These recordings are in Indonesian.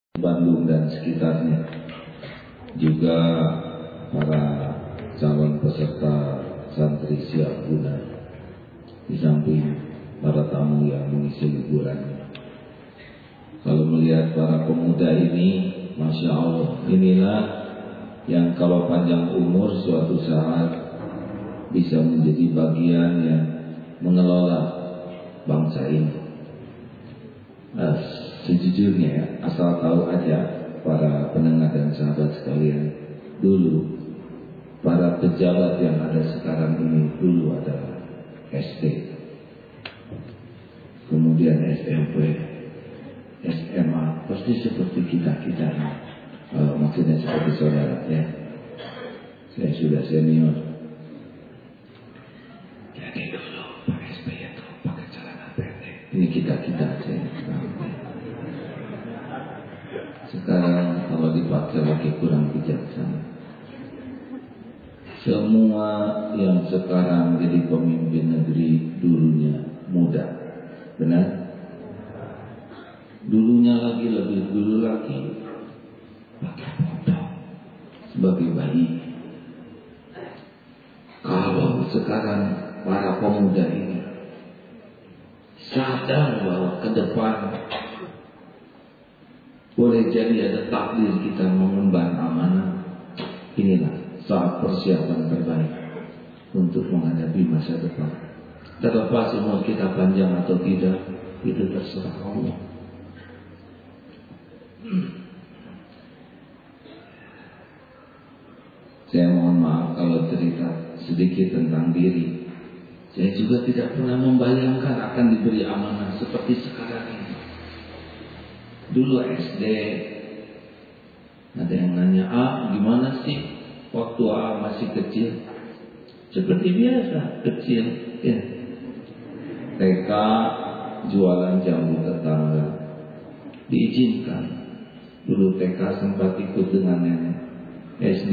Bandung dan sekitarnya, juga para calon peserta santri siap guna, di samping para tamu yang mengisi liburan. Kalau melihat para pemuda ini, Masya Allah, inilah yang kalau panjang umur suatu saat bisa menjadi bagian yang mengelola bangsa ini. Sejujurnya, asal tahu aja para pendengar dan sahabat sekalian, dulu para pejabat yang ada sekarang ini dulu adalah SD, kemudian SMP, SMA, pasti seperti kita maksudnya seperti saudara ya. Saya sudah senior. Jadi dulu Pak SBY itu pakai celana pendek. Ini kita aja. Sekarang kalau dipakai lagi kurang bijaksana. Semua yang sekarang jadi pemimpin negeri dulunya muda, benar? Dulunya lagi lebih dulu lagi pakai pondok sebagai bayi. Kalau sekarang para pemuda ini sadar bahwa ke depan boleh jadi ada takdir kita mengemban amanah, inilah saat persiapan terbaik untuk menghadapi masa depan. Terlepas umur kita panjang atau tidak, itu terserah Allah. Saya mohon maaf kalau cerita sedikit tentang diri. Saya juga tidak pernah membayangkan akan diberi amanah seperti sekarang ini. Dulu SD ada yang nanya, gimana sih waktu masih kecil? Seperti biasa, kecil ya. TK jualan jamu tetangga, diizinkan. Dulu TK sempat ikut dengan nenek. SD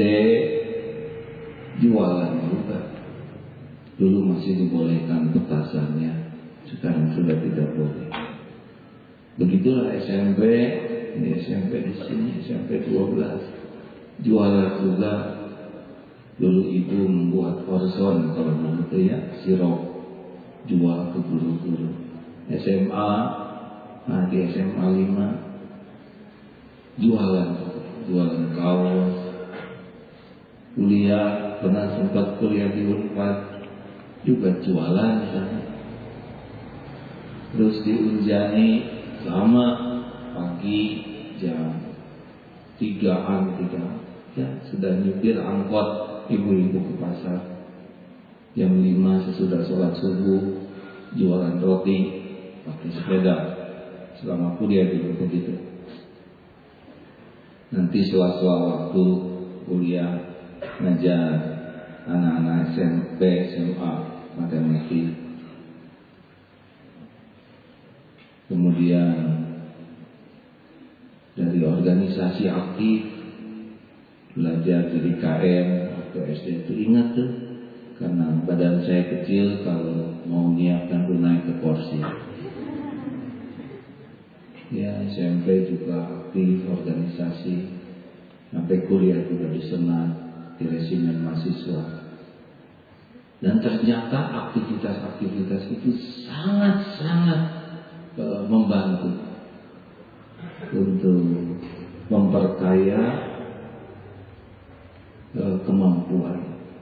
jualan juga. Dulu masih dibolehkan petasannya, sekarang sudah tidak boleh. Begitulah SMP, ini SMP di sini, SMP 12. Jualan juga. Dulu ibu membuat orson, kalau begitu ya, sirup, jual ke guru-guru. SMA, di SMA 5, jualan kaos. Kuliah, pernah sempat kuliah di Unpad, juga jualan di sana. Terus di Unjani sama, pagi jam 3-an ya, sudah nyupir angkot ibu-ibu ke pasar. Jam 5 sesudah sholat subuh jualan roti pakai sepeda. Selama kuliah dulu begitu. Nanti sela-sela waktu kuliah ngajar anak-anak SMP, SMA, matematik. Kemudian dari organisasi aktif, belajar jadi KM waktu SD itu. Ingat tuh, karena badan saya kecil, kalau mau nyiapkan tuh naik ke kursi. Ya, SMP juga aktif organisasi, sampai kuliah juga di Senat, di resimen mahasiswa. Dan ternyata aktivitas-aktivitas itu sangat-sangat membantu untuk memperkaya kemampuan.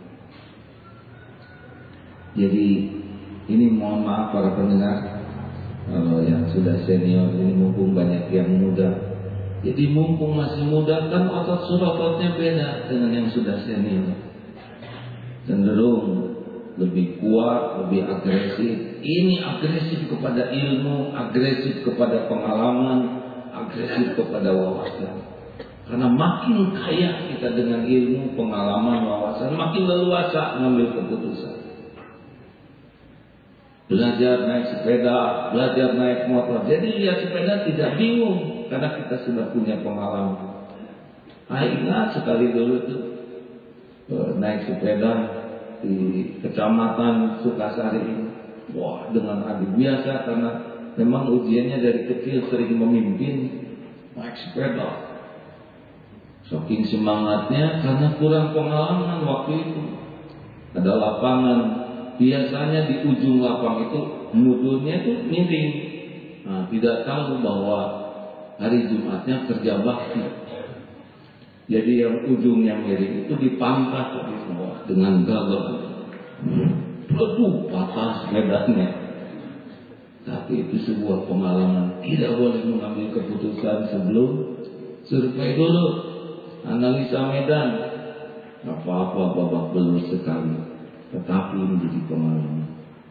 Jadi ini mohon maaf para pendengar, kalau yang sudah senior ini mumpung banyak yang muda. Jadi mumpung masih muda kan otot surototnya beda dengan yang sudah senior. Cenderung lebih kuat, lebih agresif. Ini agresif kepada ilmu, agresif kepada pengalaman, agresif kepada wawasan. Karena makin kaya kita dengan ilmu, pengalaman, wawasan, makin leluasa mengambil keputusan. Belajar naik sepeda, belajar naik motor. Jadi lihat sepeda tidak bingung karena kita sudah punya pengalaman. Ingat sekali dulu tuh naik sepeda di kecamatan Sukasari ini. Wah, dengan adik biasa karena memang ujiannya dari kecil sering memimpin. naik sepeda. Saking semangatnya karena kurang pengalaman waktu itu. Ada lapangan, biasanya di ujung lapang itu mudurnya itu miring. Nah, tidak tahu bahwa hari Jumatnya kerja bakti. Jadi yang ujungnya miring itu dipangkas dengan gagal. Aduh, patah sepedanya. Tapi itu sebuah pengalaman. Tidak boleh mengambil keputusan sebelum survei dulu. Analisa medan, apa-apa babak belur sekali, tetapi menjadi pengalaman.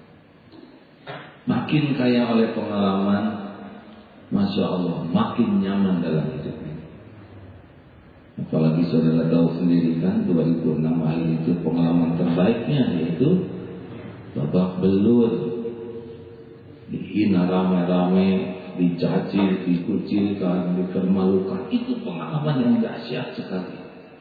Makin kaya oleh pengalaman, Masya Allah, makin nyaman dalam hidup ini. Apalagi saudara tahu sendiri kan, 2006 akhir itu pengalaman terbaiknya, yaitu babak belur, dihina ramai-ramai, dicaci, dikucilkan, dipermalukan. Itu pengalaman yang dahsyat sekali.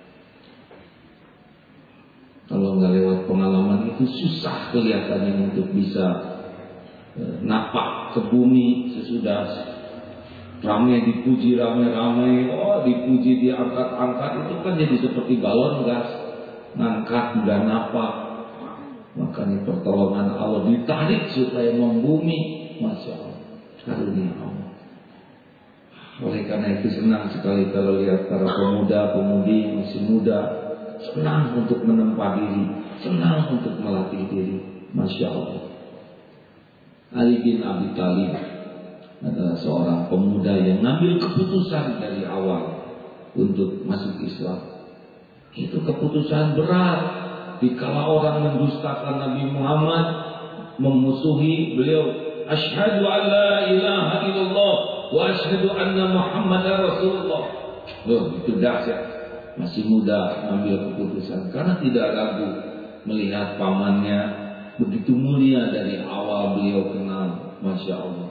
Kalau nggak lewat pengalaman itu susah kelihatannya untuk bisa napak ke bumi sesudah ramai dipuji ramai-ramai. Oh, dipuji diangkat-angkat, itu kan jadi seperti balon gas, ngangkat nggak napak. Makanya pertolongan Allah ditarik supaya membumi. Masya Allah, karunia Allah. Oleh karena itu senang sekali kalau lihat para pemuda-pemudi masih muda, senang untuk menempa diri, senang untuk melatih diri. Masya Allah. Ali bin Abi Thalib adalah seorang pemuda yang ngambil keputusan dari awal untuk masuk Islam. Itu keputusan berat. Dikala orang mendustakan Nabi Muhammad, memusuhi beliau, asyhadu an la ilaha illallah wa asyhadu anna Muhammadar Rasulullah. Loh, itu dahsyat. Masih muda mengambil keputusan karena tidak ragu melihat pamannya begitu mulia dari awal beliau kenal. Masya Allah.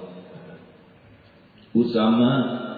Usama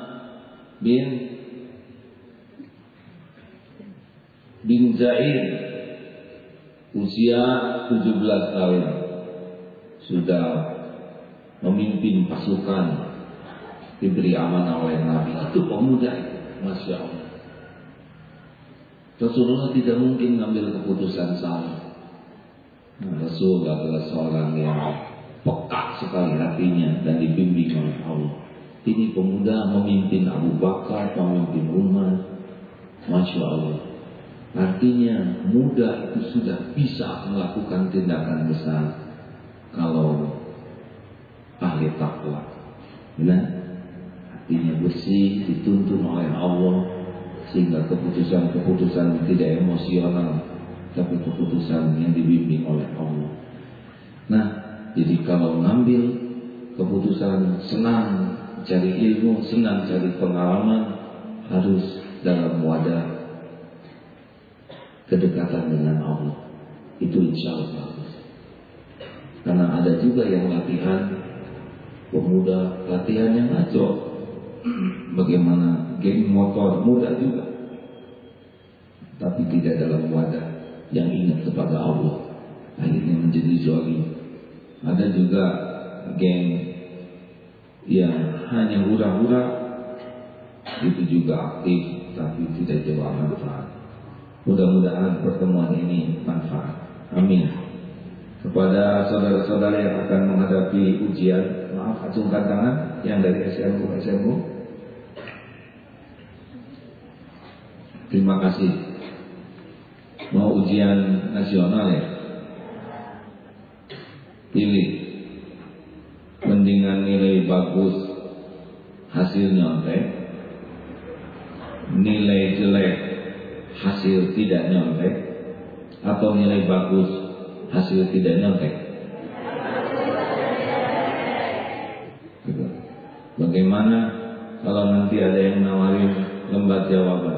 bin Zaid, usia 17 tahun, sudah memimpin pasukan, diberi amanah oleh Nabi. Itu pemuda itu, Masya Allah. Rasulullah tidak mungkin mengambil keputusan salah. Rasul adalah seorang yang peka sekali hatinya dan dibimbing oleh Allah. Ini pemuda memimpin Abu Bakar, memimpin Umar. Masya Allah. Artinya muda itu sudah bisa melakukan tindakan besar kalau ahli takwa. Benar? Artinya bersih, dituntun oleh Allah, sehingga keputusan-keputusan tidak emosional, tapi keputusan yang dibimbing oleh Allah. Nah, jadi kalau ngambil keputusan, senang cari ilmu, senang cari pengalaman, harus dalam wadah kedekatan dengan Allah. Itu insya Allah bagus. Karena ada juga yang latihan pemuda, latihan yang ngaco. Bagaimana geng motor, muda juga, tapi tidak dalam wadah yang ingat kepada Allah, akhirnya menjadi zalim. Ada juga geng yang hanya hura-hura, itu juga aktif tapi tidak jauh manfaat. Mudah-mudahan pertemuan ini manfaat. Amin. Kepada saudara-saudara yang akan menghadapi ujian, maaf, acungkan tangan yang dari SMU. Terima kasih. Mau ujian nasional ya? Pilih. Mendingan nilai bagus hasil nyontek, nilai jelek hasil tidak nyontek, atau nilai bagus hasil tidak nyontek. Bagaimana kalau nanti ada yang nawarin lembar jawaban?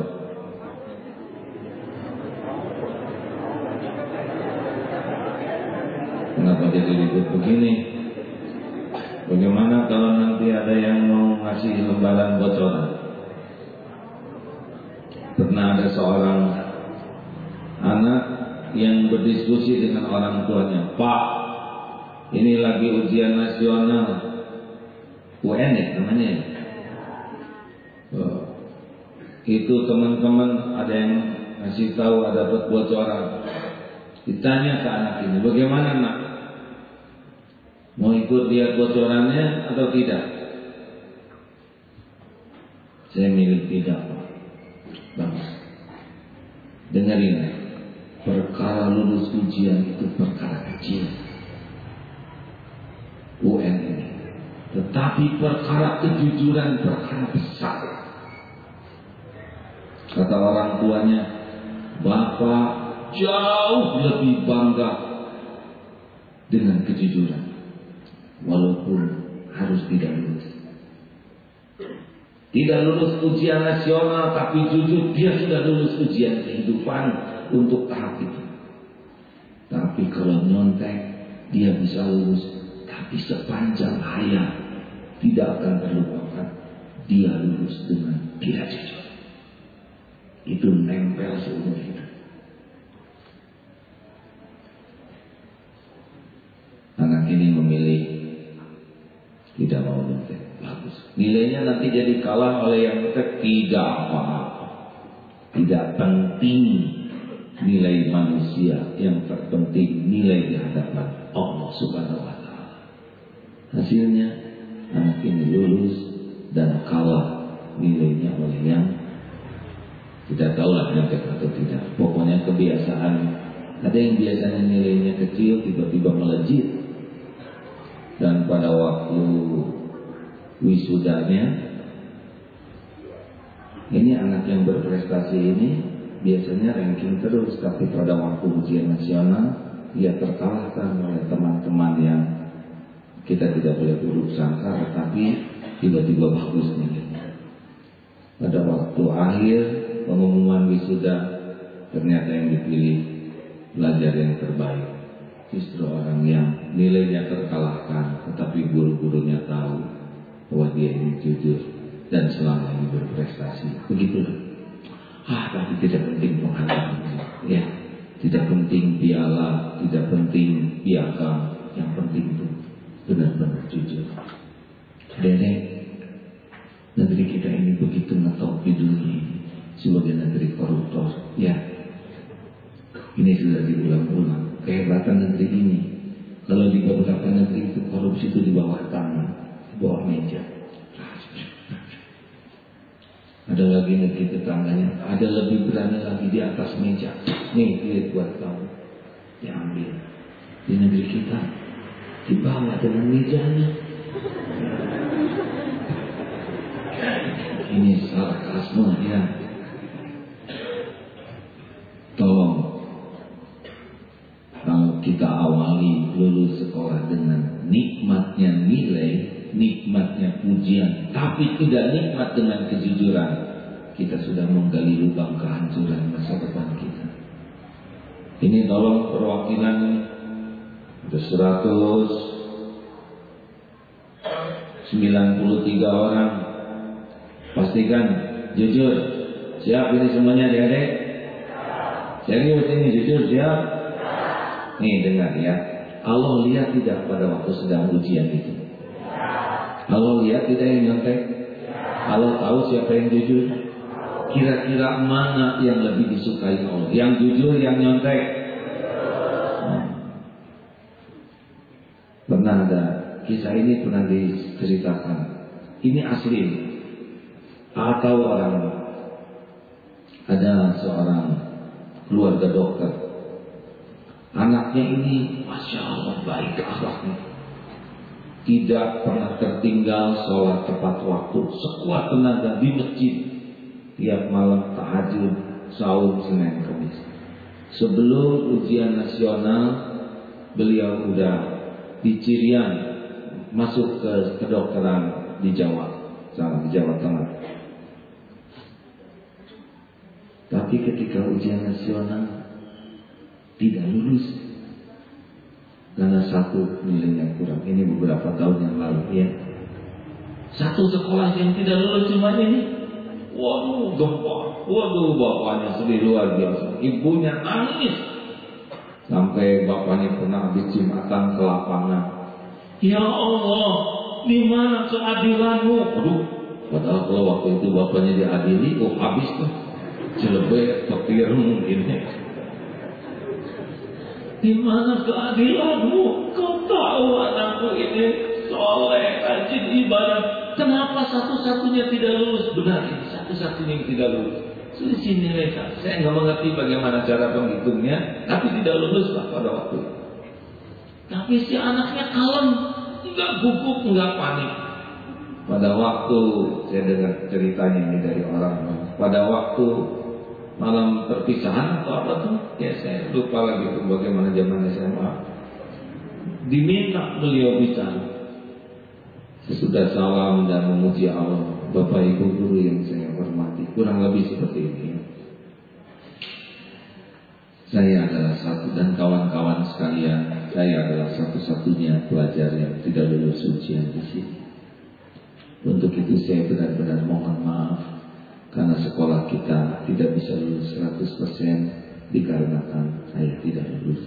Kenapa jadi ribut begini? Bagaimana kalau nanti ada yang mau ngasih lembaran bocoran? Pernah ada seorang anak yang berdiskusi dengan orang tuanya, Pak, ini lagi ujian nasional, UN ya namanya. Itu teman-teman ada yang ngasih tahu ada dapat bocoran. Ditanya ke anak ini, bagaimana nak? Mau ikut lihat bocorannya atau tidak? Saya milih tidak, Pak. Bagus. Dengarin, perkara lulus ujian itu perkara kecil, UN ini. Tetapi perkara kejujuran perkara besar. Kata orang tuanya, Bapak jauh lebih bangga dengan kejujuran, walaupun harus tidak lulus. Tidak lulus ujian nasional, tapi jujur dia sudah lulus ujian kehidupan untuk tahap itu. Tapi kalau nyontek, dia bisa lulus, tapi sepanjang hayat tidak akan terlupakan dia lulus dengan tidak jujur. Itu nempel seumur hidup. Anak ini memilih tidak mau nyontek. Bagus. Nilainya nanti jadi kalah oleh yang nyontek, tidak apa-apa. Tidak penting nilai manusia, yang terpenting nilai di hadapan Allah Subhanahu wa Ta'ala. Hasilnya anak ini lulus dan kalah nilainya oleh yang tidak tahulah nyontek atau tidak. Pokoknya kebiasaan. Ada yang biasanya nilainya kecil tiba-tiba melejit, dan pada waktu wisudanya, ini anak yang berprestasi ini biasanya ranking terus, tapi pada waktu ujian nasional dia terkalahkan oleh teman-teman yang kita tidak boleh buruk sangka, tapi tiba-tiba bagus nilainya. Pada waktu akhir pengumuman wisuda, ternyata yang dipilih pelajar yang terbaik justru orang yang nilainya terkalahkan, tetapi guru-gurunya tahu bahwa dia ini jujur dan selama ini berprestasi. Begitulah. Tapi tidak penting penghargaan, ya, tidak penting piala, tidak penting piagam. Yang penting itu benar-benar jujur. Dedek, negeri kita ini begitu ngetop di dunia ini sebagai negeri koruptor, ya. Ini sudah diulang-ulang. Kehebatan negeri ini, kalau di beberapa negeri itu korupsi itu di bawah tangan, di bawah meja. Ada lagi negeri tetangganya, ada lebih berani lagi di atas meja. Nih duit buat kamu, diambil. Di negeri kita di bawah dengan mejanya. Ini sarkasme, ya. Tolong, kalau kita awali lulus sekolah dengan nikmatnya nilai, nikmatnya pujian, tapi tidak nikmat dengan kejujuran, kita sudah menggali lubang kehancuran masa depan kita. Ini tolong perwakilan ada 193 orang. Pastikan jujur. Siap ini semuanya, adik-adik? Serius ini, jujur, siap? Nih dengar ya, Allah lihat tidak pada waktu sedang ujian itu? Allah lihat tidak yang nyontek? Allah tahu siapa yang jujur? Kira-kira mana yang lebih disukai Allah? Yang jujur, yang nyontek? Pernah ada kisah ini, pernah diceritakan. Ini asli. Atau orang, ada seorang keluarga dokter. Anaknya ini Masya Allah baik akhlaknya, tidak pernah tertinggal sholat tepat waktu, sekuat tenaga di masjid, tiap malam tahajud, saum Senin Kamis. Sebelum ujian nasional, beliau udah di Cirian, masuk ke kedokteran di Jawa Tengah. Tapi ketika ujian nasional tidak lulus karena satu nilainya kurang. Ini beberapa tahun yang lalu, ya. Satu sekolah yang tidak lulus cuma ini. Waduh, gempa. Waduh, bapaknya sedih luar biasa. Ibunya nangis. Sampai bapaknya pernah habis Jumatan ke lapangan. Ya Allah, di mana keadilanmu? Aduh, Padahal kalau waktu itu bapaknya diadili, habis tuh. Celebek, kepir mungkin. Di mana keadilanmu? Kau tahu anakku ini soleh, rajin ibadah. Kenapa satu-satunya tidak lulus? Benar, ini satu-satunya yang tidak lulus. Selisih nilai. Saya nggak mengerti bagaimana cara penghitungnya, tapi tidak lulus lah pada waktu itu. Tapi si anaknya kalem, nggak gugup, nggak panik. Pada waktu saya dengar ceritanya ini dari orang, pada waktu malam perpisahan atau apa tuh, ya saya lupa lagi tuh bagaimana zaman SMA. Diminta beliau bicara. Sesudah salam dan memuji Allah, Bapak Ibu guru yang saya hormati, kurang lebih seperti ini. Saya adalah satu dan kawan-kawan sekalian, saya adalah satu-satunya pelajar yang tidak lulus ujian di sini. Untuk itu saya benar-benar mohon maaf karena sekolah kita tidak bisa lulus 100% dikarenakan saya tidak lulus.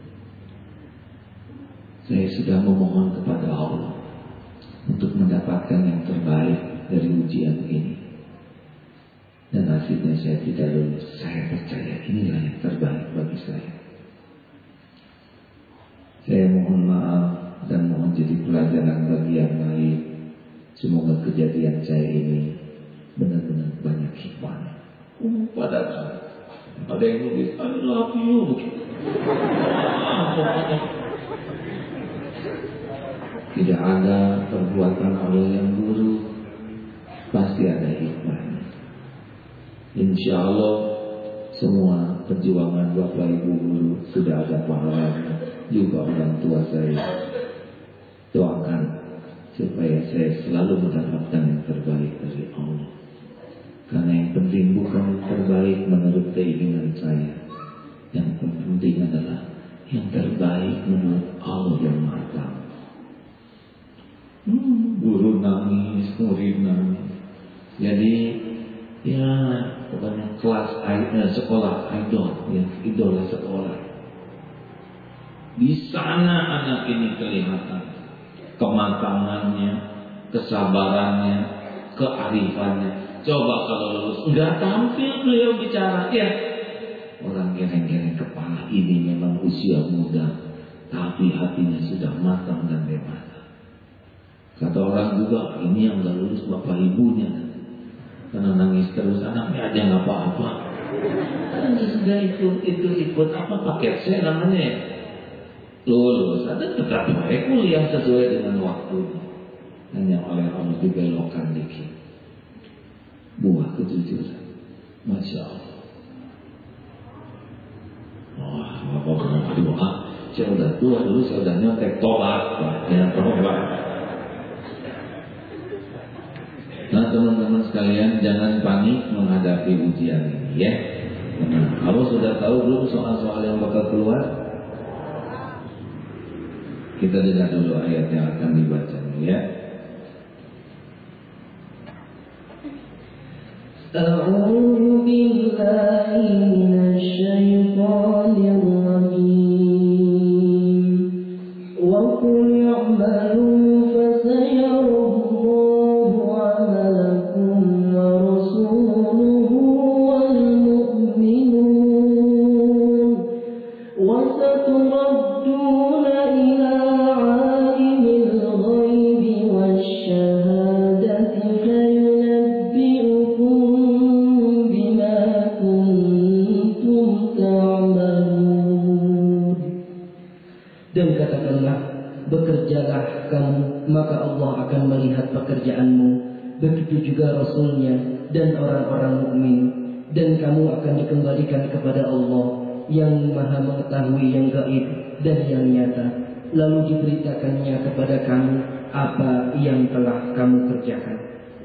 Saya sudah memohon kepada Allah untuk mendapatkan yang terbaik dari ujian ini. Dan akhirnya saya tidak lulus. Saya percaya inilah yang terbaik bagi saya. Saya mohon maaf dan mohon jadi pelajaran bagi yang lain. Semoga kejadian saya ini benar-benar banyak hikmahnya. Pada saya, ada yang nulis I love you. Tidak ada perbuatan Allah yang buruk, pasti ada hikmahnya. Insya Allah semua perjuangan Bapak Ibu guru sudah ada pahalanya. Juga orang tua saya, doakan supaya saya selalu mendapatkan yang terbaik dari Allah. Karena yang penting bukan yang terbaik menurut keinginan saya. Yang penting adalah yang terbaik menurut Allah yang Maha Tahu. Guru nangis, murid nangis. Jadi ya pokoknya kelas sekolah idol, ya idola sekolah. Di sana anak ini kelihatan kematangannya, kesabarannya, kearifannya. Coba kalau lulus nggak tampil beliau bicara, ya orang geleng-geleng kepala, ini memang usia muda, tapi hatinya sudah matang dan dewasa. Kata orang juga, ini yang gak lulus bapak ibunya, karena nangis terus anaknya aja nggak apa-apa. Kan sudah ikut apa paket saya namanya ya. Lulus, ada tetap baik kuliah sesuai dengan waktunya. Hanya oleh Allah dibelokkan dikit. Buah kejujuran, Masya Allah. Wah, bapak doa, saya udah tua dulu, saya udah nyontek tobat, ya tobat. Nah teman-teman sekalian, jangan panik menghadapi ujian ini ya. Nah, kamu sudah tahu belum soal-soal yang bakal keluar? Kita dengar dulu ayat yang akan dibaca ya. A'udzu billahi minasyaitonir rajim. Wa qul i'malu fasayarallahu 'amalakum wa rasuluhu wal mu'minun wa saturadduna ila 'alimil ghaibi wasyahadati fayunabbi'ukum bima kuntum ta'malun. Dan katakanlah, bekerjalah kamu, maka Allah akan melihat pekerjaanmu. Begitu juga Rasulnya dan orang-orang mukmin. Dan kamu akan dikembalikan kepada Allah yang Maha mengetahui yang gaib dan yang nyata. Lalu diberitakannya kepada kamu apa yang telah kamu kerjakan.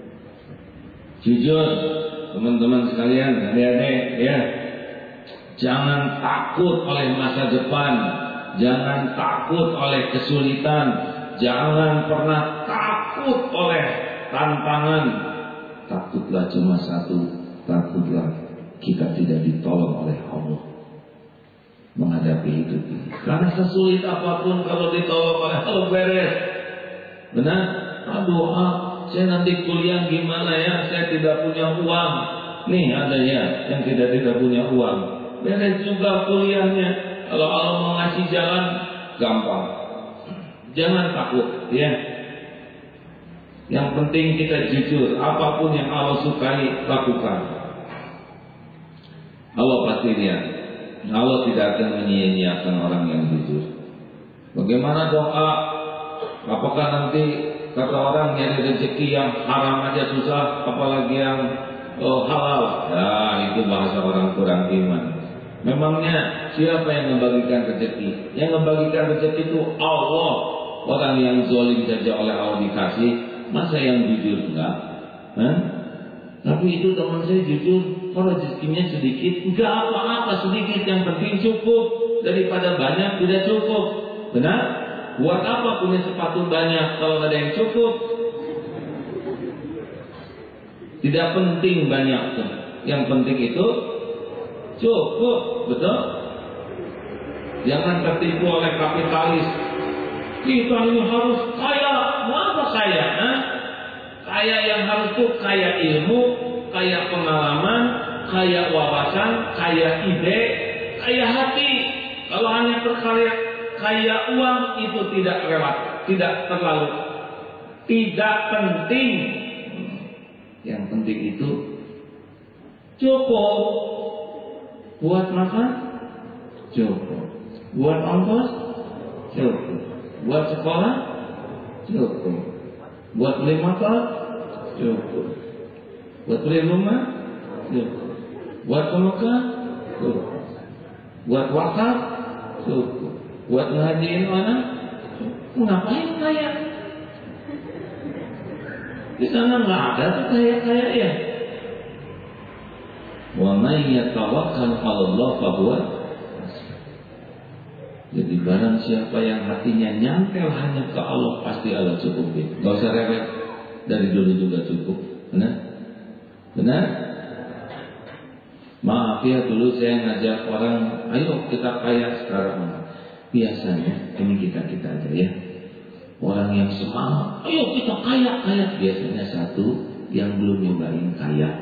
Jujur teman-teman sekalian, adik-adik ya, jangan takut oleh masa depan. Jangan takut oleh kesulitan. Jangan pernah takut oleh tantangan. Takutlah cuma satu. Takutlah kita tidak ditolong oleh Allah menghadapi hidup ini. Karena sesulit apapun kalau ditolong oleh Allah beres. Benar? Doa saya nanti kuliah gimana ya, saya tidak punya uang. Nih ada ya yang tidak punya uang, beres juga kuliahnya. Kalau Allah mau ngasih jalan, gampang. Jangan takut ya. Yang penting kita jujur, apapun yang Allah sukai lakukan. Allah pasti lihat. Allah tidak akan menyia-nyiakan orang yang jujur. Bagaimana doa? Apakah nanti kata orang nyari rezeki yang haram aja susah, apalagi yang halal? Ya itu bahasa orang kurang iman. Memangnya siapa yang membagikan rezeki? Yang membagikan rezeki itu Allah. Orang yang zalim saja oleh Allah dikasih, masa yang jujur enggak? Tapi itu teman saya jujur, kalau rezekinya sedikit, enggak apa-apa, sedikit yang penting cukup daripada banyak tidak cukup. Benar? Buat apa punya sepatu banyak kalau ada yang cukup? Tidak penting banyak tuh. Yang penting itu cukup, betul? Jangan tertipu oleh kapitalis. Kita ini harus kaya. Apa kaya? Kaya yang harus tuh kaya ilmu, kaya pengalaman, kaya wawasan, kaya ide, kaya hati. Kalau hanya perkara kaya uang itu tidak relatif, tidak terlalu, tidak penting. Yang penting itu cukup buat makan, cukup buat ongkos, cukup buat sekolah, cukup buat beli motor, cukup buat beli rumah, cukup buat ke Mekah, cukup buat wakaf, cukup buat ngajiin anak. Ngapain kaya? Di sana nggak ada tuh kaya ya. Wa may yatawakkal 'ala Allah fa huwa. Jadi barang siapa yang hatinya nyantel hanya ke Allah, pasti Allah cukupin. Gak usah rewel. Dari dulu juga cukup. Benar? Benar? Maaf ya, dulu saya ngajak orang, ayo kita kaya sekarang. Biasanya ini kita aja ya. Orang yang semangat, ayo kita kaya. Biasanya satu yang belum nyobain kaya.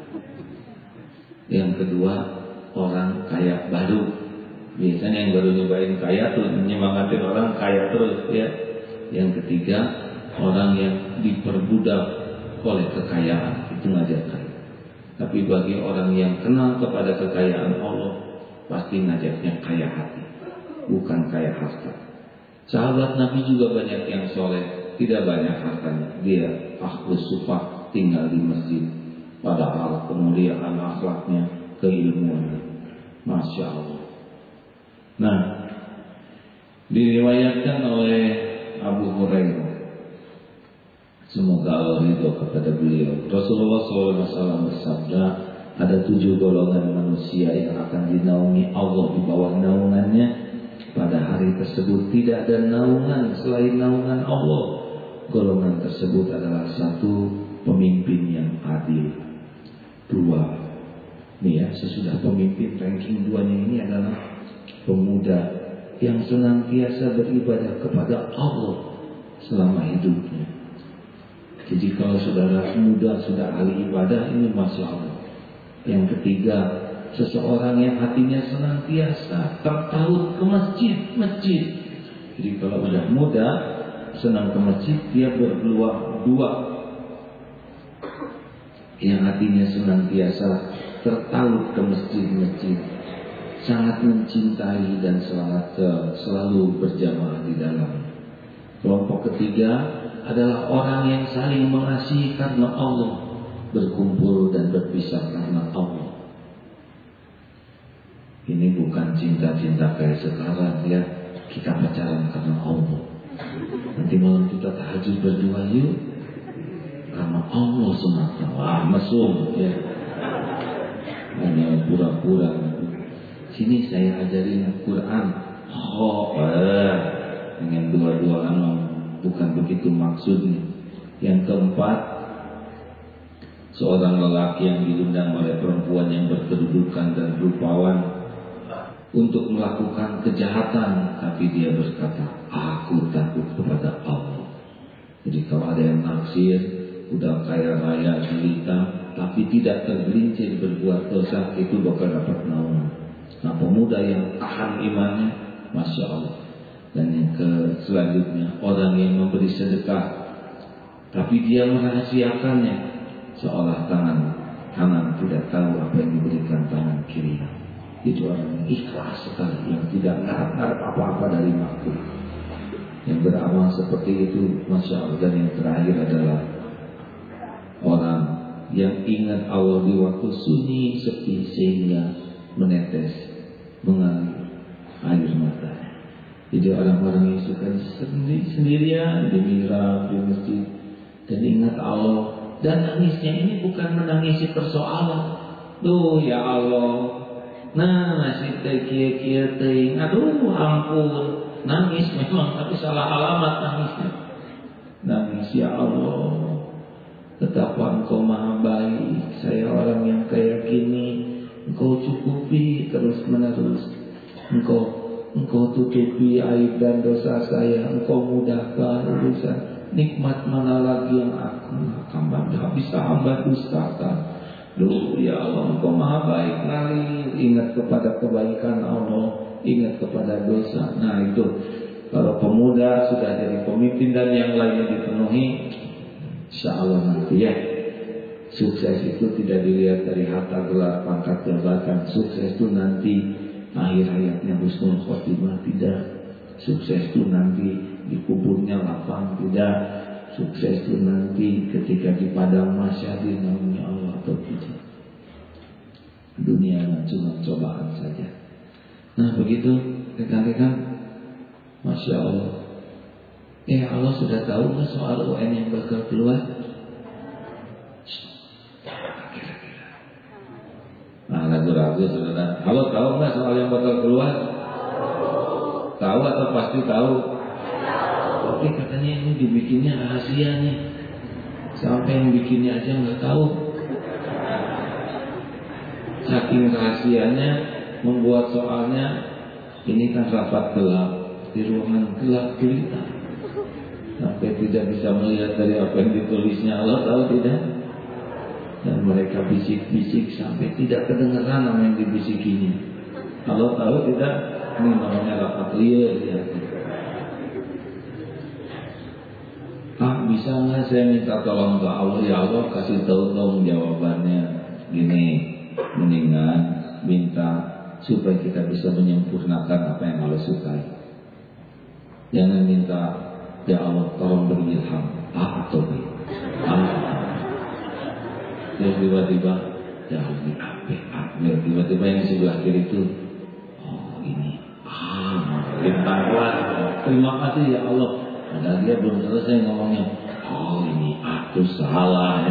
Yang kedua orang kaya baru. Biasanya yang baru nyobain kaya tuh nyemangatin orang kaya terus ya. Yang ketiga orang yang diperbudak oleh kekayaan, itu ngajak kaya. Tapi bagi orang yang kenal kepada kekayaan Allah, pasti ngajaknya kaya hati, bukan kaya harta. Sahabat Nabi juga banyak yang soleh, tidak banyak hartanya. Dia ahlus sufah, tinggal di masjid, padahal kemuliaan akhlaknya, keilmuannya, masya Allah. Nah, diriwayatkan oleh Abu Hurairah, semoga Allah ridho kepada beliau, Rasulullah SAW bersabda, ada 7 golongan manusia yang akan dinaungi Allah di bawah naungannya pada hari tersebut. Tidak ada naungan selain naungan Allah. Golongan tersebut adalah 1, pemimpin yang adil. 2, nih ya, sesudah pemimpin ranking 2-nya ini adalah pemuda yang senantiasa beribadah kepada Allah selama hidupnya. Jadi kalau saudara muda sudah ahli ibadah, ini masya Allah. Yang ketiga, seseorang yang hatinya senantiasa tertaut ke masjid. Jadi kalau sudah muda senang ke masjid, dia berpeluang 2. Yang hatinya senantiasa tertaut ke masjid, sangat mencintai dan selalu berjamaah di dalam. Kelompok ketiga adalah orang yang saling mengasihi karena Allah, berkumpul dan berpisah karena Allah. Ini bukan cinta-cinta kayak sekarang ya, kita pacaran karena Allah. Nanti malam kita tahajud berdua yuk, karena Allah semata. Wah, mesum ya. Hanya pura-pura. Sini saya ajarin Quran. Dengan dua-duaan, bukan begitu maksudnya. Yang keempat, seorang lelaki yang diundang oleh perempuan yang berkedudukan dan rupawan untuk melakukan kejahatan, tapi dia berkata, aku takut kepada Allah. Jadi kalau ada yang naksir, udah kaya raya jelita, tapi tidak tergelincir berbuat dosa, itu bakal dapat naungan. Nah, pemuda yang tahan imannya, Masya Allah. Dan yang selanjutnya, orang yang memberi sedekah tapi dia merahasiakannya, seolah tangan kanan tidak tahu apa yang diberikan tangan kiri. Itu orang yang ikhlas sekali, yang tidak mengharap apa-apa dari makhluk. Yang beramal seperti itu, Masya Allah. Dan yang terakhir adalah orang yang ingat Allah di waktu sunyi sepi sehingga menetes, mengalir air mata. Jadi orang-orang yang suka sendirian di mihrab, di masjid, dan ingat Allah. Dan nangisnya ini bukan menangisi persoalan. Duh ya Allah, nah masih kia-kia ting, aduh ampun. Nangis memang, tapi salah alamat nangisnya. Nangis ya Allah, betapa Engkau maha baik. Saya orang yang kayak gini, Engkau cukupi terus menerus. Engkau tutupi aib dan dosa saya. Engkau mudahkan urusan. Nikmat mana lagi yang bisa hamba dustakan. Duh ya Allah, Engkau maha baik. Lari ingat kepada kebaikan Allah, ingat kepada dosa. Nah itu, kalau pemuda sudah jadi pemimpin dan yang lainnya dipenuhi, insya Allah nanti ya, sukses itu tidak dilihat dari harta, gelar, pangkat, jabatan. Sukses itu nanti akhir hayatnya husnul khotimah, tidak. Sukses itu nanti di kuburnya lapang, tidak. Sukses itu nanti ketika di padang mahsyar naungi Allah atau tidak. Dunia cuma cobaan saja. Nah begitu rekan-rekan, Masya Allah. Allah sudah tahu nggak soal UN yang bakal keluar? Kira-kira. Nah ragu-ragu saudara. Halo, tahu nggak soal yang bakal keluar? Tahu atau pasti tahu? Tapi katanya ini dibikinnya rahasia nih. Sampai yang bikinnya aja nggak tahu. Saking rahasianya membuat soalnya ini kan rapat gelap di ruangan gelap gulita, sampai tidak bisa melihat dari apa yang ditulisnya. Allah tahu tidak? Dan mereka bisik-bisik sampai tidak kedengaran apa yang dibisikinya. Allah tahu tidak? Ini namanya rapat liar ya. Bisa nggak saya minta tolong ke Allah? Ya Allah kasih tahu dong jawabannya. Gini, mendingan minta supaya kita bisa menyempurnakan apa yang Allah sukai. Jangan minta, ya Allah tolong beri ilham A atau B. Dan tiba-tiba ya ini A. Tiba-tiba yang sebelah kiri itu, oh ini bintanglah. Terima kasih ya Allah. Padahal dia belum selesai ngomongnya. Oh ini aku salah.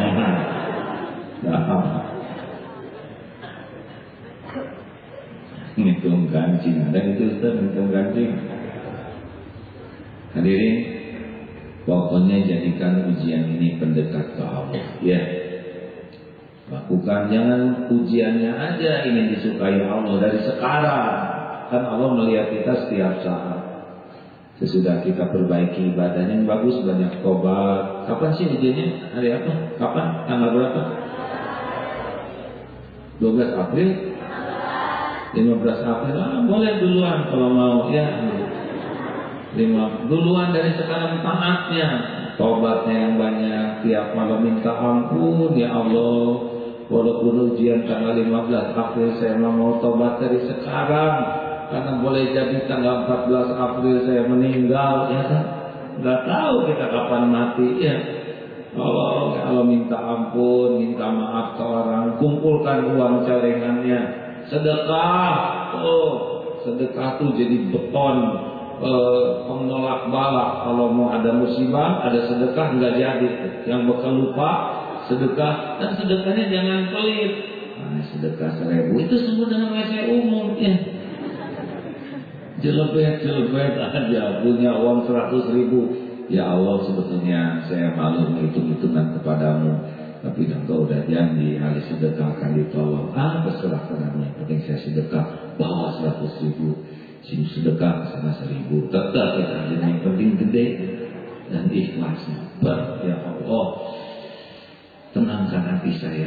Ngitung kancing, ada itu Ustaz, ngitung kancing. Hadirin, pokoknya jadikan ujian ini pendekat ke Allah, ya. Lakukan, jangan ujiannya aja ini disukai Allah dari sekarang. Kan Allah melihat kita setiap saat. Sesudah kita perbaiki ibadah yang bagus, banyak tobat. Kapan sih ujiannya? Hari apa? Kapan? Tanggal berapa? 12 April? 15 April? Boleh duluan kalau mau ya. Duluan dari sekarang taatnya, tobatnya yang banyak, tiap malam minta ampun ya Allah. Walaupun ujian tanggal 15 April saya mau tobat dari sekarang. Karena boleh jadi tanggal 14 April saya meninggal, ya kan? Nggak tahu kita kapan mati, ya. Kalau minta ampun, minta maaf ke orang, kumpulkan uang celengannya, sedekah. Sedekah tuh jadi beton, penolak balak. Kalau mau ada musibah, ada sedekah nggak jadi. Yang bakal lupa sedekah, dan sedekahnya jangan pelit. Sedekah 1.000 itu semua dengan WC umum, ya. Jelebet aja punya uang 100.000. Ya Allah, sebetulnya saya malu menghitung-hitungan kepadamu, tapi Engkau udah janji hari sedekah akan ditolong. Berserah padamu, yang penting saya sedekah bawa 100.000, sini sedekah sana 1.000. Tetap kita yang penting gede dan ikhlasnya. Ya Allah,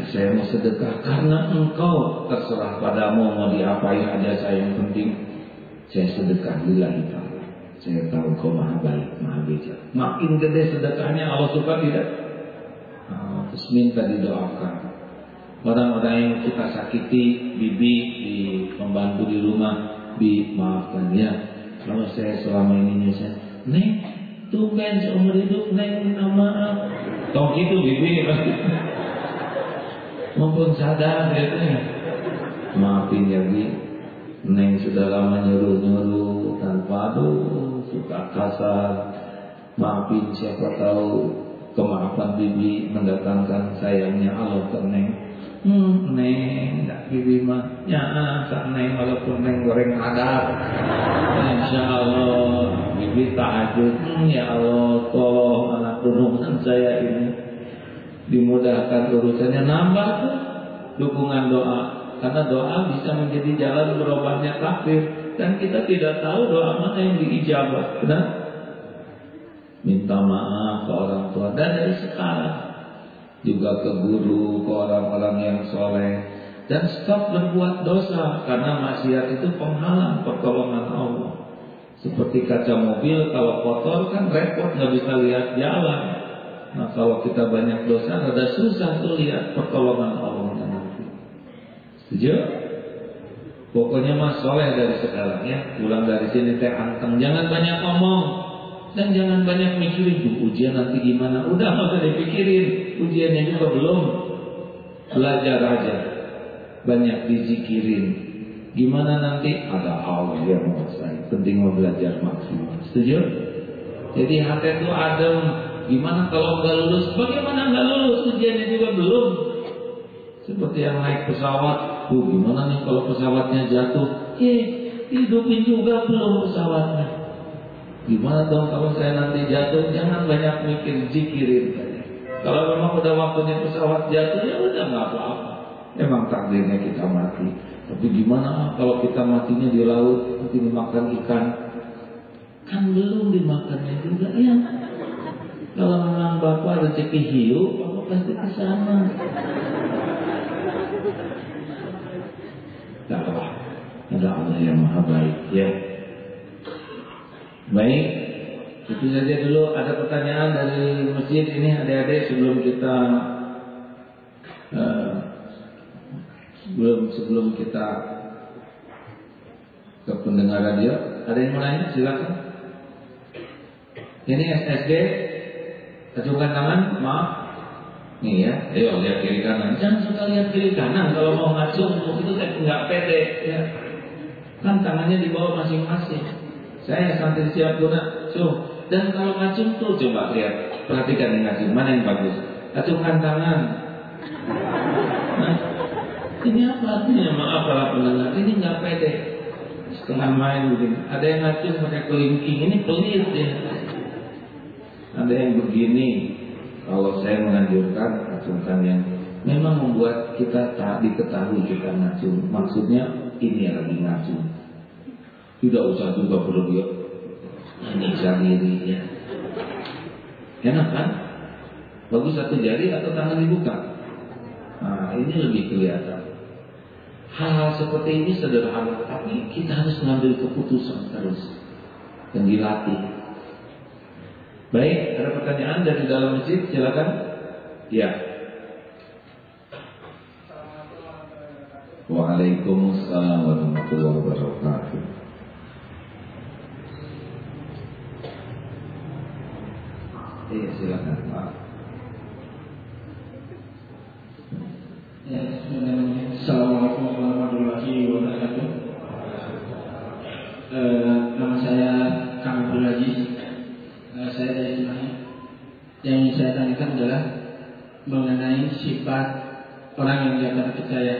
saya mau sedekah karena engkau, terserah padamu mau diapain aja, saya yang penting saya sedekah lillahi ta'ala. Saya tahu kau maha baik, maha bijak. Makin gede sedekahnya Allah suka tidak? Terus minta didoakan. Orang-orang yang kita sakiti, bibi di pembantu di rumah, maafkan ya. Kalau saya selama ini nyusahin, Neng, tumben seumur hidup Neng minta maaf. Tau gitu bibi, mumpung sadar gitu ya. Maafin ya Bi, Neng sudah lama nyuruh-nyuruh tanpa suka kasar. Maafin, siapa tahu kemaafan bibi mendatangkan sayangnya Allah ke Neng. Neng, tak bibi mah nyata Neng walaupun Neng goreng adab. Insya Allah bibi tahajud. Ya Allah, tolong anak turunan saya ini dimudahkan urusannya, nambah tuh dukungan doa. Karena doa bisa menjadi jalan berubahnya takdir, dan kita tidak tahu doa mana yang diijabah. Benar? Minta maaf ke orang tua, dan dari sekarang juga ke guru, ke orang-orang yang soleh, dan stop berbuat dosa, karena maksiat itu penghalang pertolongan Allah. Seperti kaca mobil, kalau kotor kan repot, nggak bisa lihat jalan. Nah kalau kita banyak dosa, rada susah tuh lihat pertolongan Allah nanti. Setuju? Pokoknya mas soleh dari sekarang ya. Pulang dari sini teh anteng, jangan banyak ngomong. Dan jangan banyak mikirin, ujian nanti gimana. Udah nggak usah dipikirin, ujiannya juga belum. Belajar aja, banyak dizikirin. Gimana nanti ada Allah yang menguasai. Penting mau belajar maksimal. Setuju? Jadi hati itu adem. Gimana kalau nggak lulus? Bagaimana nggak lulus? Ujiannya juga belum. Seperti yang naik pesawat. Gimana nih kalau pesawatnya jatuh? Hidupin juga belum pesawatnya. Gimana dong kalau saya nanti jatuh? Jangan banyak mikir, zikirin saja. Kalau memang udah waktunya pesawat jatuh, ya udah nggak apa-apa. Memang takdirnya kita mati. Tapi gimana kalau kita matinya di laut, nanti dimakan ikan? Kan belum dimakannya juga ya. Kalau memang Bapak rezeki hiu, Bapak pasti ke sana. Taklah, ada Allah yang maha baik ya. Baik, itu saja dulu. Ada pertanyaan dari masjid ini adik-adik sebelum kita sebelum kita ke pendengar radio. Ada yang mau nanya? Silakan. Ini SSG, acungkan tangan, maaf. Nih ya, ayo lihat kiri kanan. Jangan suka lihat kiri kanan kalau mau ngacung, itu nggak pede ya. Kan tangannya di bawah masing-masing. Saya santri siap guna, dan kalau ngacung tuh coba lihat, perhatikan yang ngacung mana yang bagus. Acungkan tangan. Nah, ini apa artinya? Maaf para pendengar, ini nggak pede. Setengah main begini. Ada yang ngacung pakai kelingking, ini pelit ya. Ada yang begini. Kalau saya menganjurkan acungkan yang memang membuat kita tak diketahui kita ngacung. Maksudnya ini lagi ngacung. Tidak usah juga berlebihan. Nyiksa diri ya. Enak kan? Bagus satu jari atau tangan dibuka. Nah ini lebih kelihatan. Hal-hal seperti ini sederhana, tapi kita harus mengambil keputusan terus dan dilatih. Baik, ada pertanyaan dari dalam masjid, silakan. Ya. Waalaikumsalam warahmatullahi wabarakatuh. Iya, silakan Pak. Ya, Assalamualaikum warahmatullahi wabarakatuh. Nama saya Kang Abdul Aziz. Saya dari Cimahi. Yang ingin saya tanyakan adalah mengenai sifat orang yang tidak terpercaya.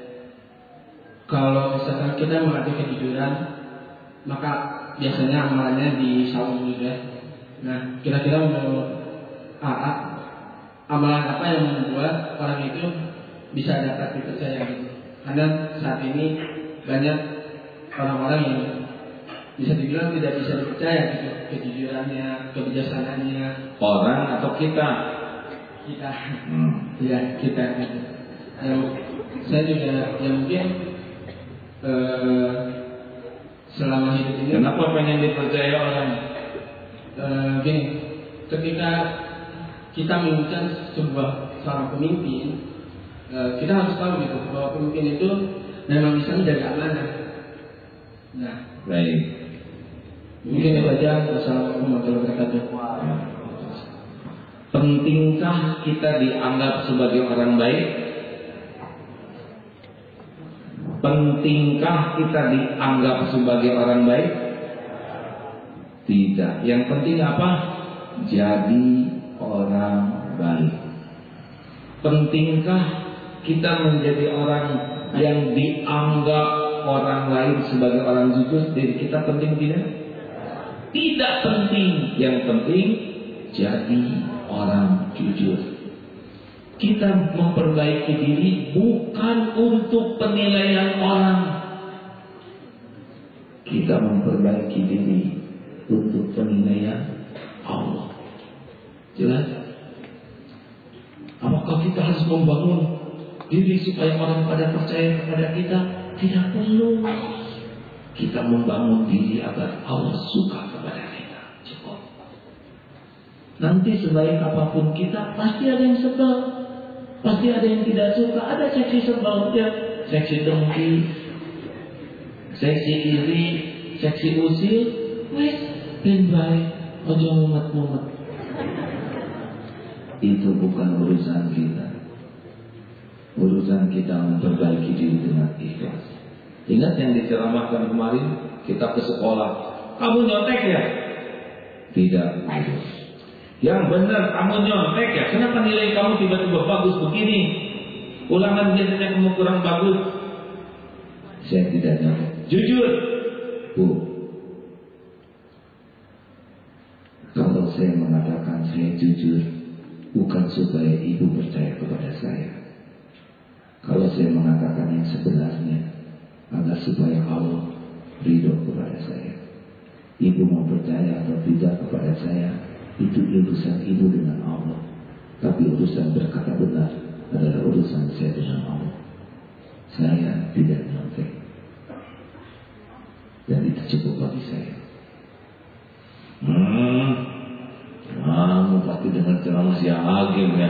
Kalau misalkan kita mengerti kejujuran, maka biasanya amalannya disawung juga. Nah, kira-kira menurut AA, amalan apa yang membuat orang itu bisa dapat dipercaya gitu? Karena saat ini banyak orang-orang yang bisa dibilang tidak bisa dipercaya gitu, kejujurannya, kebijaksanaannya. Orang atau kita? Kita, ya kita gitu. Saya juga yang mungkin selama hidup ini. Kenapa pengen dipercaya orang? Gini, ketika kita menginginkan seorang pemimpin, kita harus tahu gitu bahwa pemimpin itu memang bisa menjaga amanah. Nah, Baik. mungkin itu aja. Wassalamualaikum warahmatullahi wabarakatuh. Pentingkah kita dianggap sebagai orang baik? Pentingkah kita dianggap sebagai orang baik? Tidak. Yang penting apa? Jadi orang baik. Pentingkah kita menjadi orang yang dianggap orang lain sebagai orang jujur? Diri kita penting tidak? Tidak penting. Yang penting jadi orang jujur. Kita memperbaiki diri bukan untuk penilaian orang. Kita memperbaiki diri untuk penilaian Allah. Jelas? Apakah kita harus membangun diri supaya orang pada percaya kepada kita? Tidak perlu. Kita membangun diri agar Allah suka kepada kita. Cukup. Nanti sebaik apapun kita, pasti ada yang sebel, pasti ada yang tidak suka. Ada seksi sebel, ya, seksi dengki, seksi iri, seksi usil. Wes, ben baik, ojo mumet-mumet. Itu bukan urusan kita. Urusan kita memperbaiki diri dengan ikhlas. Ingat yang diceramahkan kemarin, kita ke sekolah. Kamu nyontek ya? Tidak. Yang benar kamu nyontek ya? Kenapa nilai kamu tiba-tiba bagus begini? Ulangan biasanya kamu kurang bagus. Saya tidak nyontek. Jujur. Bu, kalau saya mengatakan saya jujur, bukan supaya ibu percaya kepada saya. Kalau saya mengatakan yang sebenarnya, agar supaya Allah ridho kepada saya. Ibu mau percaya atau tidak kepada saya, itu urusan ibu dengan Allah. Tapi urusan berkata benar adalah urusan saya dengan Allah. Saya tidak nyontek. Dan itu cukup bagi saya. Kamu pasti dengar ceramah si Agim ya.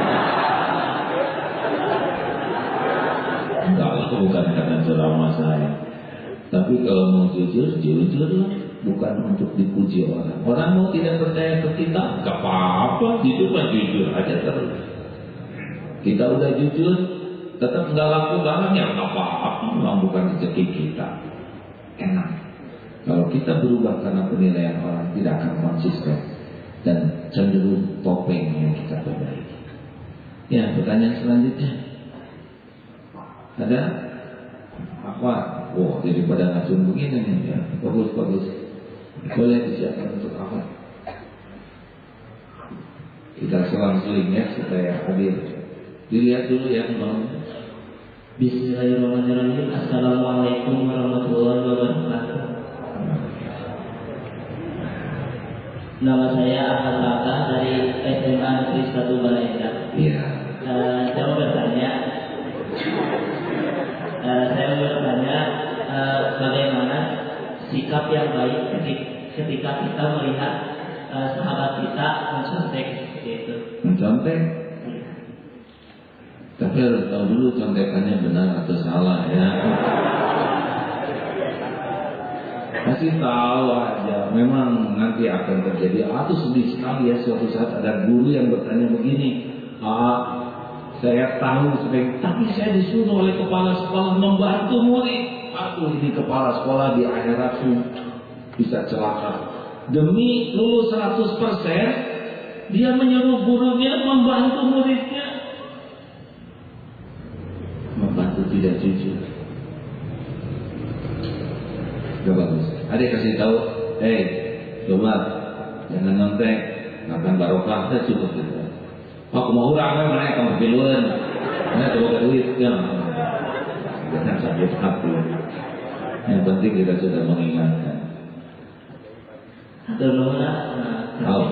Enggak lah, bukan karena ceramah saya. Tapi kalau mau jujur, jujurlah. Bukan untuk dipuji orang. Orang mau tidak percaya ke kita, gak apa-apa. Jujur lah, jujur aja terus. Kita udah jujur, tetap nggak laku barang, ya gak apa-apa. Memang bukan rezeki kita. Enak. Kalau kita berubah karena penilaian orang, tidak akan konsisten dan cenderung topeng yang kita perbaiki. Ya, pertanyaan selanjutnya. Ada apa? Oh, daripada ngacung begini nih, ya. Bagus. Boleh disiapkan untuk apa? Kita selang-seling ya supaya hadir. Dilihat dulu ya, teman. Bismillahirrahmanirrahim. Assalamualaikum warahmatullahi wabarakatuh. Nama saya Ahmad Lata dari SMA Negeri 1 Balaendah. Iya. Saya mau bertanya, bagaimana sikap yang baik ketika kita melihat sahabat kita mencontek gitu. Mencontek? Tapi harus tahu dulu contekannya benar atau salah ya. Masih tahu aja, memang nanti akan terjadi. Atau sedih sekali ya, suatu saat ada guru yang bertanya begini, saya tahu sebaik, tapi saya disuruh oleh kepala sekolah membantu murid. Ini kepala sekolah di akhirat bisa celaka. Demi lulus 100%, dia menyuruh gurunya membantu muridnya. Membantu tidak jujur. Gak bagus. Adik kasih tahu, coba jangan nyontek, makan barokah, saya cukup gitu. Aku mau orang kan mana kamu piluan, mana coba duit, ya. Jangan sakit hati. Yang penting kita sudah mengingatkan.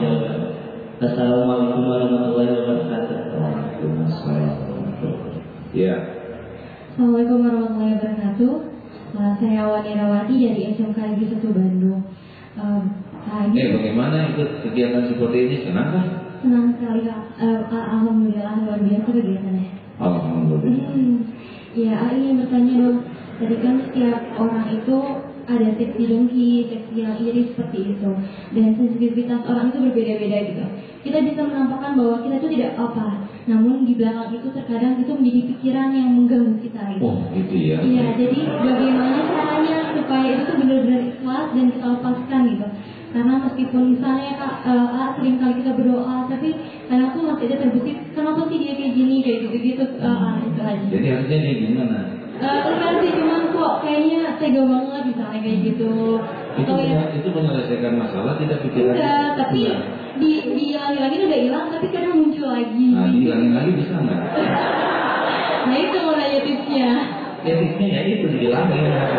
Assalamualaikum warahmatullahi wabarakatuh. Waalaikumsalam. Ya. Assalamualaikum warahmatullahi wabarakatuh. Saya Wani Rawati dari SMK Negeri 1 Bandung. Bagaimana ikut kegiatan seperti ini? Senang kan? Senang sekali Kak. Alhamdulillah luar biasa kegiatannya. Alhamdulillah. Ya, ingin bertanya dong. Tadi kan setiap orang itu ada seksi dengki, seksi yang iri seperti itu. Dan sensitivitas orang itu berbeda-beda gitu. Kita bisa menampakkan bahwa kita itu tidak apa. Namun di belakang itu terkadang itu menjadi pikiran yang mengganggu kita gitu. Oh, gitu ya. Iya, jadi bagaimana caranya supaya itu tuh benar-benar ikhlas dan kita lepaskan gitu. Karena meskipun misalnya sering kali kita berdoa, tapi kadang tuh masih ada terbesit, kenapa sih dia kayak gini, kayak gitu-gitu, itu aja. Jadi harusnya dia gimana? Enggak sih, cuman kok kayaknya tega banget misalnya kayak gitu. Itu menyelesaikan masalah tidak pikiran? Enggak, tapi dihilangin udah hilang, tapi kadang muncul lagi. Nah, dihilangin lagi bisa nggak? Nah itu mau nanya tipsnya. Ya tipsnya ya itu dihilangin.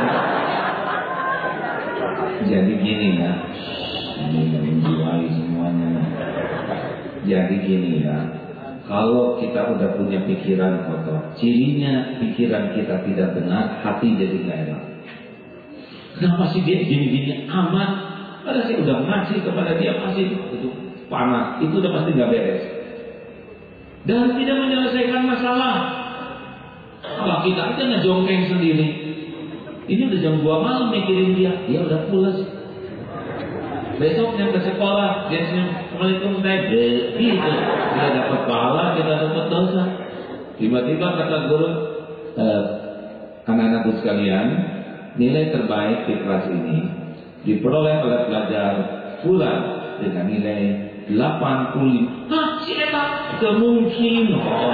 Jadi gini ya, ini menjiwai semuanya. Jadi gini ya, kalau kita udah punya pikiran kotor, cirinya pikiran kita tidak benar, hati jadi nggak enak. Kenapa sih dia gini-gini amat? Padahal saya udah ngasih kepada dia masih itu panas, itu udah pasti nggak beres. Dan tidak menyelesaikan masalah. Kalau kita aja ngejongkeng sendiri. Ini udah jam 2 malam mikirin dia udah pulas. Besoknya ke sekolah, dia Assalamualaikum gitu. Dia dapat pahala, kita dapat dosa. Tiba-tiba kata guru, anak-anakku sekalian, nilai terbaik di kelas ini diperoleh oleh pelajar Fulan dengan nilai 85. Hah, si enak kemungkinan.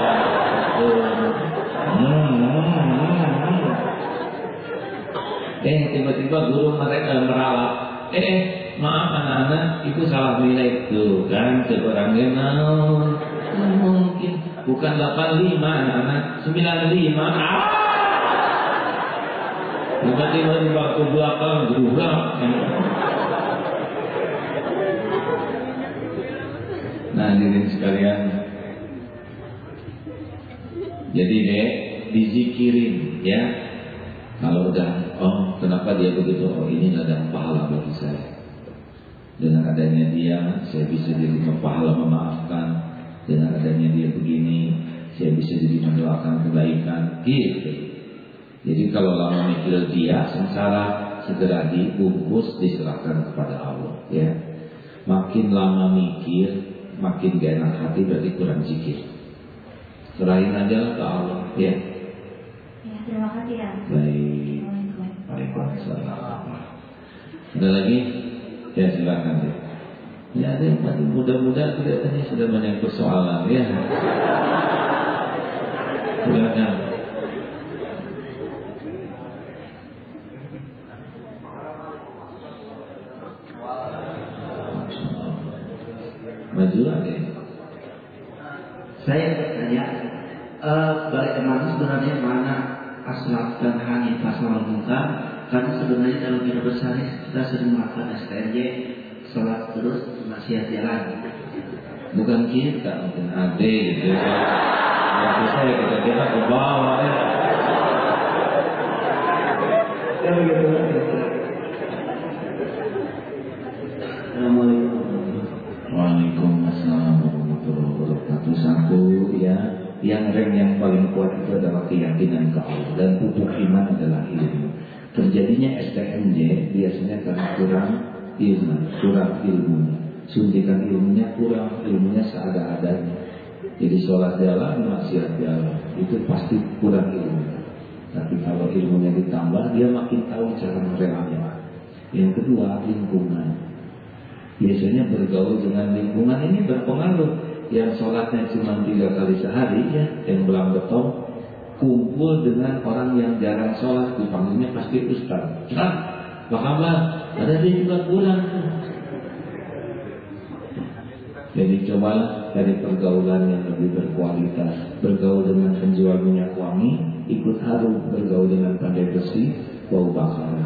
Tiba-tiba guru mereka meralat. Maaf anak-anak, itu salah nilai tuh kan, sekurangnya mungkin bukan 85 anak-anak, 95. Tiba-tiba di waktu belakang berubah. Nah, hadirin sekalian, jadi dizikirin ya. Kalau udah, kenapa dia begitu? Ini ladang pahala bagi saya. Dengan adanya dia, saya bisa jadi pahala memaafkan. Dengan adanya dia begini, saya bisa jadi mendoakan kebaikan. Gitu. Jadi kalau lama mikir dia sengsara, segera dibungkus, diserahkan kepada Allah. Ya, makin lama mikir, makin gak enak hati, berarti kurang zikir. Serahin aja ke Allah. Ya. Terima kasih ya. Baik. Waalaikumsalam. Ada lagi? Ya silakan deh. Ya ada yang masih muda-muda kelihatannya sudah banyak persoalan ya. Silakan. Maju deh. Saya bertanya, balik kemana sebenarnya mana aslaf dan hanya pasal munkar? Karena sebenarnya dalam hidup bersehari kita sering melakukan STNJ, sholat terus, maksiat jalan. Bukan kita, mungkin ade gitu. Waktu saya kita ke bawah ya. Ya begitu. Assalamualaikum. Waalaikumsalam warahmatullahi wabarakatuh. Satu ya, yang paling kuat itu adalah keyakinan ke Allah dan pupuk iman adalah ilmu. Terjadinya STMJ biasanya karena kurang ilmunya. Suntikan ilmunya kurang, ilmunya seada-adanya. Jadi sholat jalan, maksiat jalan, itu pasti kurang ilmu. Tapi kalau ilmunya ditambah, dia makin tahu cara merelanya. Yang kedua, lingkungan. Biasanya bergaul dengan lingkungan ini berpengaruh. Yang sholatnya cuma 3 kali sehari ya, yang belang beton, kumpul dengan orang yang jarang sholat, dipanggilnya pasti ustaz. Apa kabar? Ada dia juga kurang. Jadi cobalah dari pergaulan yang lebih berkualitas. Bergaul dengan penjual minyak wangi, ikut harum. Bergaul dengan pandai besi, bau bakaran.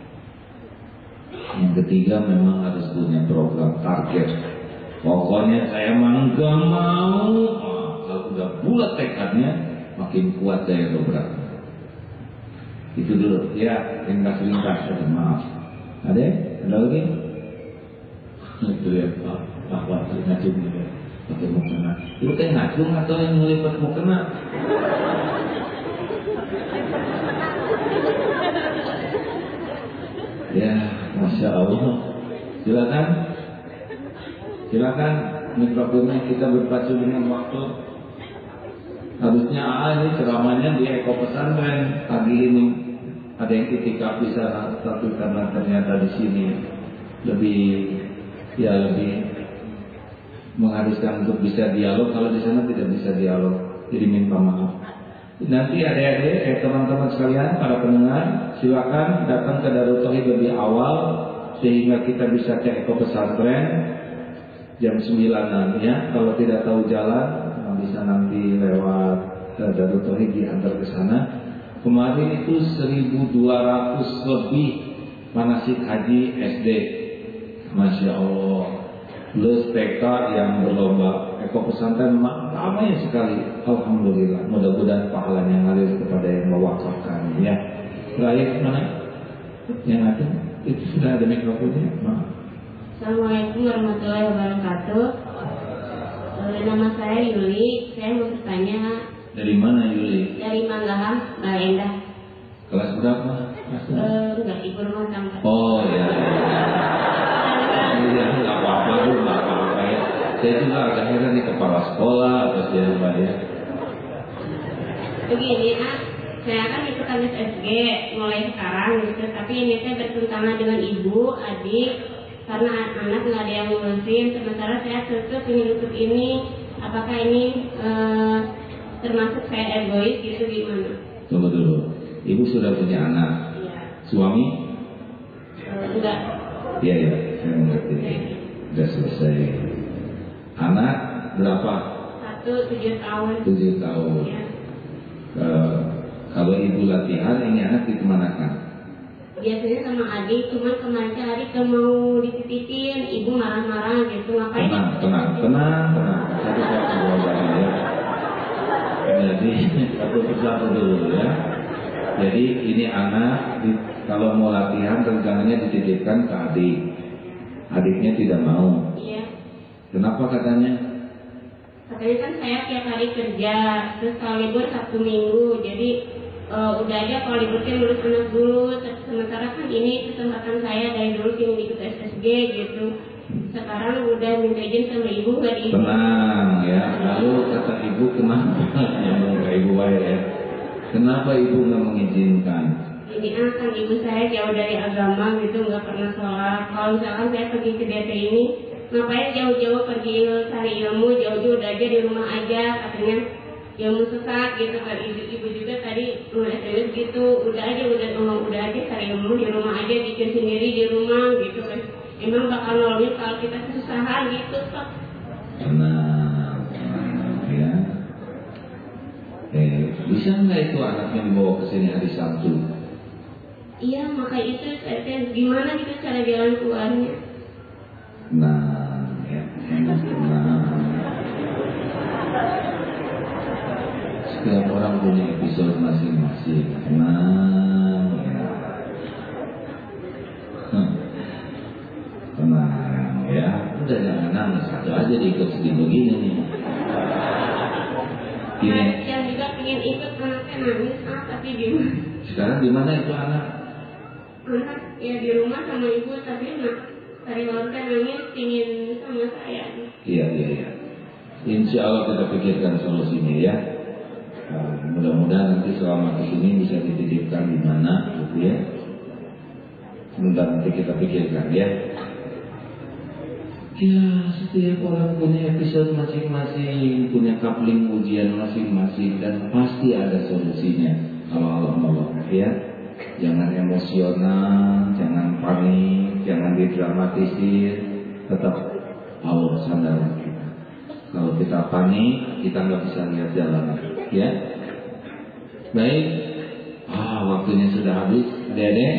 Yang ketiga memang harus punya program target. Pokoknya saya memang gak mau. Kalau udah bulat tekadnya, makin kuat daya dobrak. Itu dulu ya, ringkas. Maaf. Ada lagi? Itu ya, Pak ngacung juga pakai mukena. Itu teh ngacung atau yang ngelipat mukena? Ya, Masya Allah. Silakan mikrofonnya, kita berpacu dengan waktu. Harusnya ini ceramahnya di Eko Pesantren pagi ini. Ada yang itikaf di sana, tapi karena ternyata di sini lebih mengharuskan untuk bisa dialog. Kalau di sana tidak bisa dialog, jadi minta maaf. Nanti adik-adik, teman-teman sekalian, para pendengar, silakan datang ke Darut Tauhid lebih awal sehingga kita bisa ke Eko Pesantren jam 9 ya. Kalau tidak tahu jalan, bisa nanti lewat Darut Tauhid diantar ke sana. Kemarin itu 1.200 lebih manasik haji SD, Masya Allah. Plus TK yang berlomba. Eko Pesantren ramai sekali. Alhamdulillah. Mudah-mudahan pahalanya ngalir kepada yang mewakafkan ya. Terakhir mana? Yang ada? Itu sudah ada mikrofonnya. Assalamualaikum warahmatullahi wabarakatuh. Nama saya Yuli. Saya mau bertanya. Dari mana Yuli? Dari Manggaham, Mbak Endah. Kelas berapa? Enggak, ibu rumah tangga. Oh ya. Iya, nggak apa-apa ya. Saya juga agak heran di kepala sekolah atau siapa ya. Begini, saya kan ikutan SSG mulai sekarang gitu, tapi ini saya bertentangan dengan ibu, adik, karena anak nggak ada yang ngurusin. Sementara saya tetap ingin ikut ini. Apakah ini termasuk saya egois gitu gimana? Tunggu dulu. Ibu sudah punya anak? Iya. Suami? Enggak. Iya, saya mengerti. Sudah selesai. Anak berapa? 7 tahun. 7 tahun. Iya. Kalau ibu latihan, ini anak dikemanakan? Biasanya sama adik, cuman kemarin adik gak mau dititipin, ibu marah-marah gitu. Ngapain? Tenang. Satu ya. Jadi satu persatu dulu ya. Jadi ini anak kalau mau latihan rencananya dititipkan ke adik. Adiknya tidak mau. Iya. Kenapa katanya? Katanya kan saya tiap hari kerja, terus kalau libur Sabtu Minggu, jadi udah aja kalau libur kan ngurus anak dulu. Sementara kan ini kesempatan saya dari dulu ingin ikut SSG gitu. Sekarang udah minta izin sama ibu nggak diizin. Tenang ya. Lalu kata ibu kenapa? Yang ke ibu baik ya. Kenapa ibu nggak mengizinkan? Ini kan ibu saya jauh dari agama gitu, nggak pernah sholat. Kalau misalkan saya pergi ke DT ini, ngapain jauh-jauh pergi cari ilmu, jauh-jauh udah aja di rumah aja, katanya ilmu sesat gitu kan. Ibu juga tadi SMS gitu, udah aja cari ilmu di rumah aja, bikin sendiri di rumah gitu kan. Emang bakal nolongin kalau kita kesusahan gitu Pak. Tenang ya. Bisa nggak itu anaknya dibawa ke sini hari Sabtu? Iya, maka itu saya gimana gitu cara jalan keluarnya. Nah, ya, tenang. Setiap orang punya episode masing-masing. Tenang ya. Tenang ya. Udah jangan nangis, satu aja diikut sedih begini nih. Gini. Yang juga pengen ikut anaknya nangis, tapi gimana? Sekarang di mana itu anak? Anak ya di rumah sama ibu, tapi tadi malam kan nangis pingin sama saya. Iya. Insya Allah kita pikirkan solusinya ya. Mudah-mudahan nanti selama kesini bisa dititipkan di mana, gitu ya. Sebentar nanti kita pikirkan ya. Ya, setiap orang punya episode masing-masing, punya coupling ujian masing-masing, dan pasti ada solusinya. Kalau Allah mau ya. Jangan emosional, jangan panik, jangan didramatisir. Tetap Allah sandaran kita. Kalau kita panik, kita nggak bisa lihat jalan, ya. Baik, waktunya sudah habis, Dede.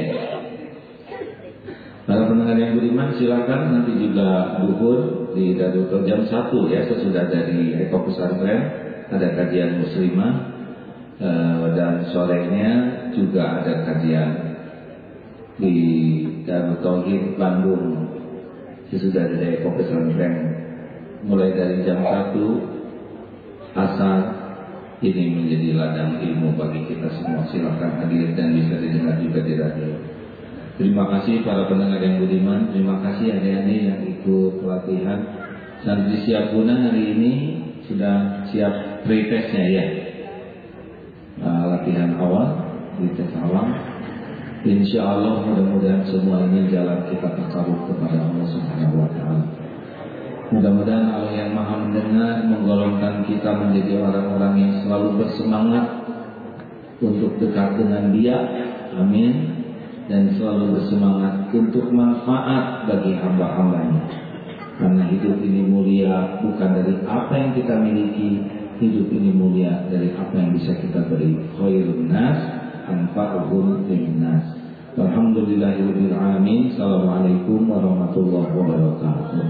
Para pendengar yang beriman, silakan nanti juga duhur di Darut jam 1 ya, sesudah dari Eko Pesantren ada kajian muslimah. Dan sorenya juga ada kajian di Darut Tauhid Bandung sesudah dari pesantren mulai dari jam 1 asar. Ini menjadi ladang ilmu bagi kita semua. Silakan hadir dan bisa didengar juga di radio. Terima kasih para pendengar yang budiman. Terima kasih adik-adik yang ikut pelatihan. Santri siap guna hari ini sudah siap pretestnya ya. Latihan awal, pretes awal. Insya Allah mudah-mudahan semua ini jalan kita takarub kepada Allah Subhanahu Wa Taala. Mudah-mudahan Allah yang Maha mendengar menggolongkan kita menjadi orang-orang yang selalu bersemangat untuk dekat dengan Dia, amin. Dan selalu bersemangat untuk manfaat bagi hamba-hambanya. Karena hidup ini mulia bukan dari apa yang kita miliki, hidup ini mulia dari apa yang bisa kita beri. Khairun nas anfa'uhum linnas. Alhamdulillahirabbil alamin. Assalamualaikum warahmatullahi wabarakatuh.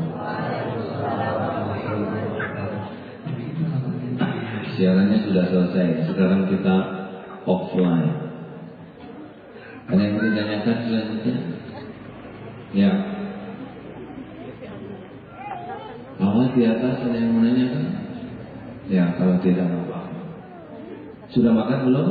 Siarannya sudah selesai. Sekarang kita offline. Ada yang mau ditanyakan selanjutnya? Ya. Awas di atas ada yang mau nanyakan? Ya, kalau tidak apa-apa. Sudah makan belum?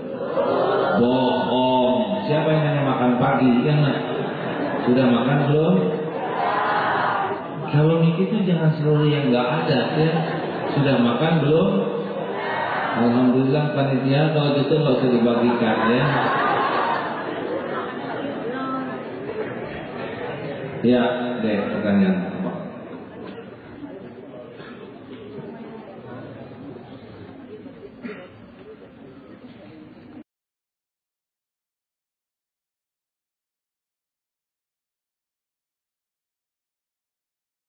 Bohong. Siapa yang hanya makan pagi? Yang sudah makan belum? Kalau mikir itu jangan selalu yang nggak ada ya. Sudah makan belum? Alhamdulillah panitia kalau gitu nggak usah dibagikan ya. Ya, deh pertanyaan.